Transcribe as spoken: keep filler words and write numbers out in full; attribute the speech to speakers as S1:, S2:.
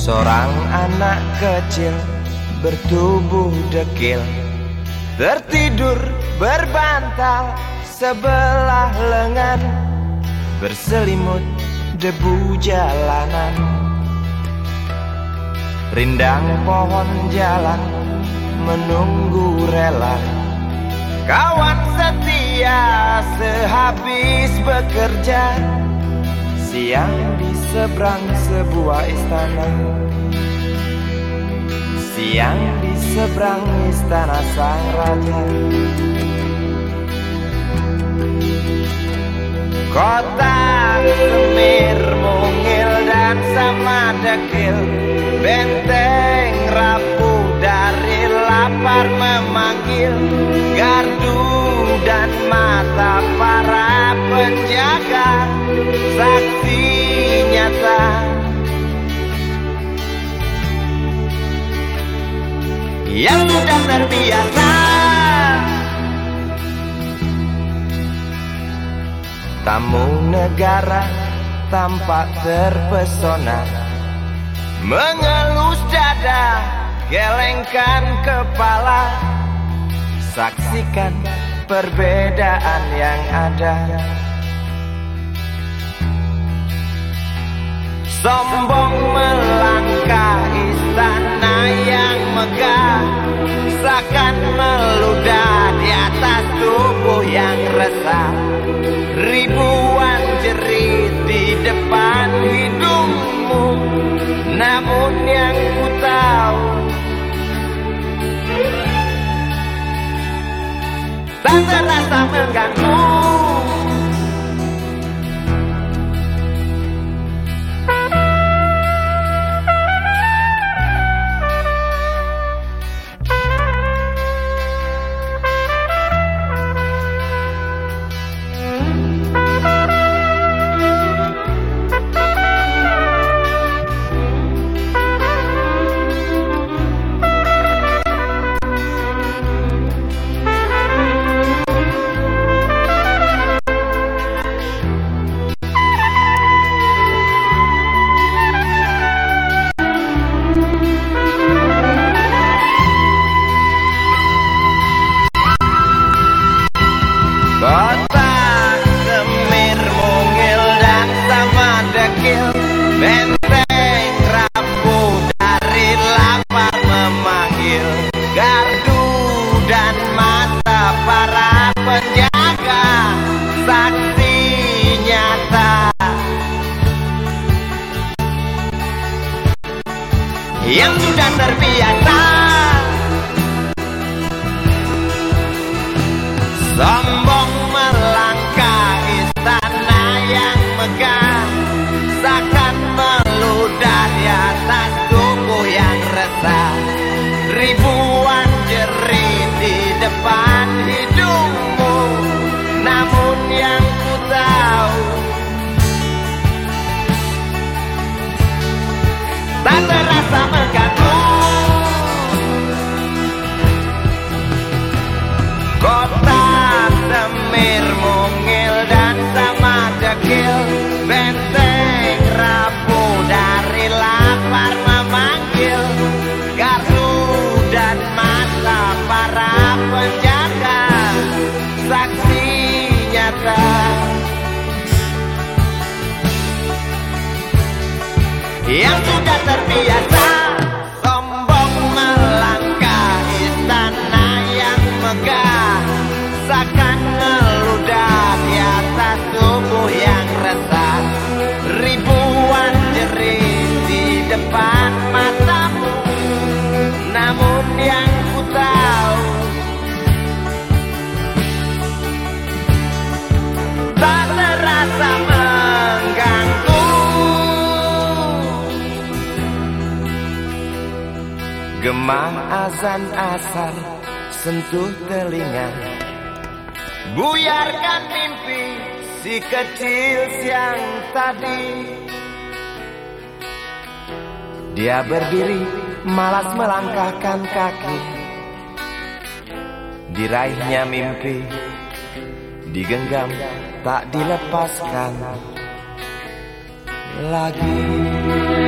S1: Seorang anak kecil bertubuh dekil tertidur berbantal sebelah lengan, berselimut debu jalanan. Rindang pohon jalan menunggu rela, kawan setia sehabis bekerja. Siang di seberang sebuah istana, siang di seberang istana sang raja. Kota Semir mungil dan sama dekil, benteng rapuh dari lapar memanggil. Gardu dan mata para penjaga, saksi nyata yang sudah terbiasa. Tamu negara tampak terpesona, mengelus dada, gelengkan kepala. Saksikan perbedaan yang ada. Sombong melangkah istana yang megah, seakan meludah di atas tubuh yang resah. Ribuan jerit di depan hidungmu, namun yang ku tahu tak terasa mengganggu. Kota Semir mungil dan sama dekil, benteng rapuh dari lapar memanggil. Gardu dan mata para penjaga, saksi nyata yang sudah terbiasa. Sombong melangkah istana yang megah, seakan meludah di atas tubuh yang resah. Ribuan jerit di depan hidungmu, namun yang ku tahu tak terasa mengganggu. Kota Semir mungil dan sama dekil, benteng rapuh dari lapar memanggil. Gardu dan mata para penjaga, saksi nyata yang sudah terbiasa. Sombong melangkah istana yang megah, seakan meludah di atas tubuh yang resah. Ribuan jerit di depan matamu, namun yang ku tahu tak terasa mengganggu. Gemah azan asar sentuh telinga, buyarkan mimpi si kecil siang tadi. Dia berdiri malas melangkahkan kaki, diraihnya mimpi, digenggam tak dilepaskan lagi.